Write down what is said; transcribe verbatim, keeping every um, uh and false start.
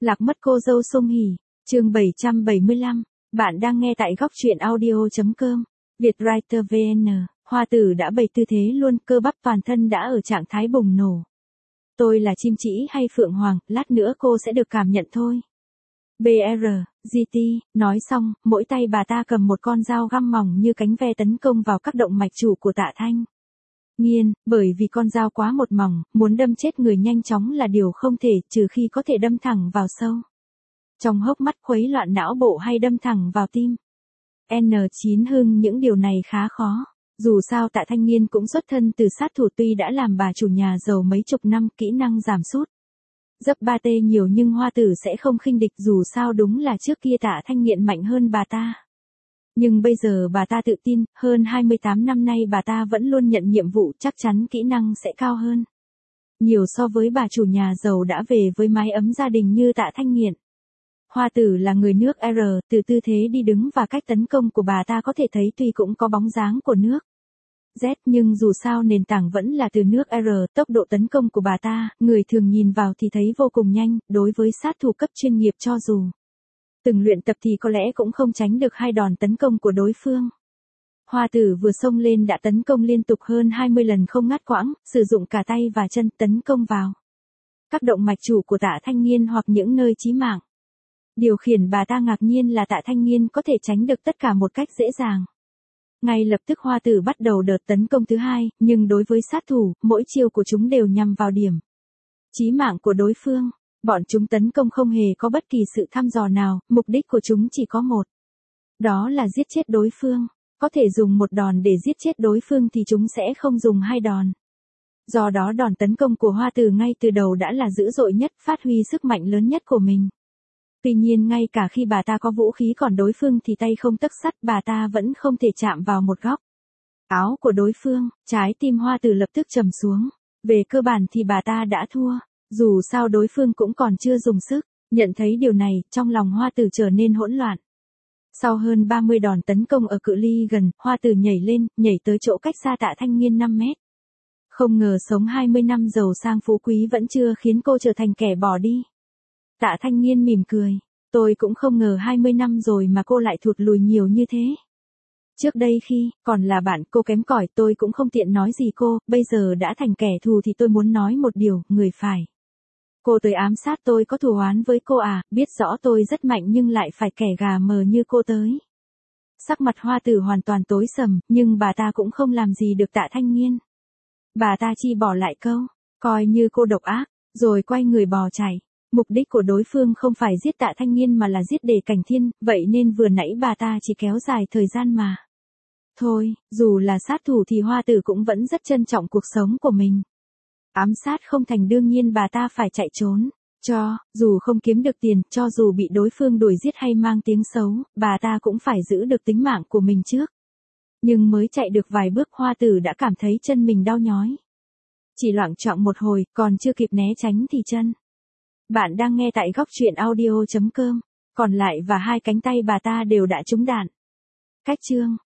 Lạc mất cô dâu Song Hỷ, chương bảy trăm bảy mươi lăm. Bạn đang nghe tại góc truyện audio.com. Vietwriter vê en. Hoa tử đã bày tư thế luôn, cơ bắp toàn thân đã ở trạng thái bùng nổ. Tôi là chim chỉ hay phượng hoàng, lát nữa cô sẽ được cảm nhận thôi. bê rờ, giê tê, nói xong, mỗi tay bà ta cầm một con dao găm mỏng như cánh ve tấn công vào các động mạch chủ của Tạ Thanh Nghiên, bởi vì con dao quá một mỏng, muốn đâm chết người nhanh chóng là điều không thể, trừ khi có thể đâm thẳng vào sâu trong hốc mắt, khuấy loạn não bộ hay đâm thẳng vào tim. en chín Hưng những điều này khá khó. Dù sao Tạ Thanh Nghiên cũng xuất thân từ sát thủ, tuy đã làm bà chủ nhà giàu mấy chục năm, kỹ năng giảm sút dấp ba tê nhiều, nhưng Hoa tử sẽ không khinh địch, dù sao đúng là trước kia Tạ Thanh Nghiên mạnh hơn bà ta. Nhưng bây giờ bà ta tự tin, hơn hai mươi tám năm nay bà ta vẫn luôn nhận nhiệm vụ, chắc chắn kỹ năng sẽ cao hơn nhiều so với bà chủ nhà giàu đã về với mái ấm gia đình như Tạ Thanh Nghiên. Hoa tử là người nước R, từ tư thế đi đứng và cách tấn công của bà ta có thể thấy tuy cũng có bóng dáng của nước Z, nhưng dù sao nền tảng vẫn là từ nước R. Tốc độ tấn công của bà ta, người thường nhìn vào thì thấy vô cùng nhanh, đối với sát thủ cấp chuyên nghiệp cho dù từng luyện tập thì có lẽ cũng không tránh được hai đòn tấn công của đối phương. Hoa tử vừa xông lên đã tấn công liên tục hơn hai mươi lần không ngắt quãng, sử dụng cả tay và chân tấn công vào các động mạch chủ của Tạ Thanh Nghiên hoặc những nơi chí mạng. Điều khiển bà ta ngạc nhiên là Tạ Thanh Nghiên có thể tránh được tất cả một cách dễ dàng. Ngay lập tức Hoa tử bắt đầu đợt tấn công thứ hai, nhưng đối với sát thủ, mỗi chiêu của chúng đều nhằm vào điểm chí mạng của đối phương. Bọn chúng tấn công không hề có bất kỳ sự thăm dò nào, mục đích của chúng chỉ có một. Đó là giết chết đối phương. Có thể dùng một đòn để giết chết đối phương thì chúng sẽ không dùng hai đòn. Do đó đòn tấn công của Hoa tử ngay từ đầu đã là dữ dội nhất, phát huy sức mạnh lớn nhất của mình. Tuy nhiên ngay cả khi bà ta có vũ khí còn đối phương thì tay không tấc sắt, bà ta vẫn không thể chạm vào một góc áo của đối phương. Trái tim Hoa tử lập tức trầm xuống. Về cơ bản thì bà ta đã thua. Dù sao đối phương cũng còn chưa dùng sức. Nhận thấy điều này, trong lòng Hoa tử trở nên hỗn loạn. Sau hơn ba mươi đòn tấn công ở cự ly gần, Hoa tử nhảy lên, nhảy tới chỗ cách xa Tạ Thanh Nghiên năm mét. Không ngờ sống hai mươi năm giàu sang phú quý vẫn chưa khiến cô trở thành kẻ bỏ đi. Tạ Thanh Nghiên mỉm cười. Tôi cũng không ngờ hai mươi năm rồi mà cô lại thụt lùi nhiều như thế. Trước đây khi còn là bạn cô kém cỏi tôi cũng không tiện nói gì cô, bây giờ đã thành kẻ thù thì tôi muốn nói một điều, người phải. Cô tới ám sát tôi có thù oán với cô à, biết rõ tôi rất mạnh nhưng lại phải kẻ gà mờ như cô tới. Sắc mặt Hoa tử hoàn toàn tối sầm, nhưng bà ta cũng không làm gì được Tạ Thanh Nghiên. Bà ta chỉ bỏ lại câu, coi như cô độc ác, rồi quay người bò chạy. Mục đích của đối phương không phải giết Tạ Thanh Nghiên mà là giết Đề Cảnh Thiên, vậy nên vừa nãy bà ta chỉ kéo dài thời gian mà. Thôi, dù là sát thủ thì Hoa tử cũng vẫn rất trân trọng cuộc sống của mình. Ám sát không thành đương nhiên bà ta phải chạy trốn. Cho, dù không kiếm được tiền, cho dù bị đối phương đuổi giết hay mang tiếng xấu, bà ta cũng phải giữ được tính mạng của mình trước. Nhưng mới chạy được vài bước Hoa tử đã cảm thấy chân mình đau nhói. Chỉ loạng choạng một hồi, còn chưa kịp né tránh thì chân. Bạn đang nghe tại góc truyện audio.com. Còn lại và hai cánh tay bà ta đều đã trúng đạn. Cách chương.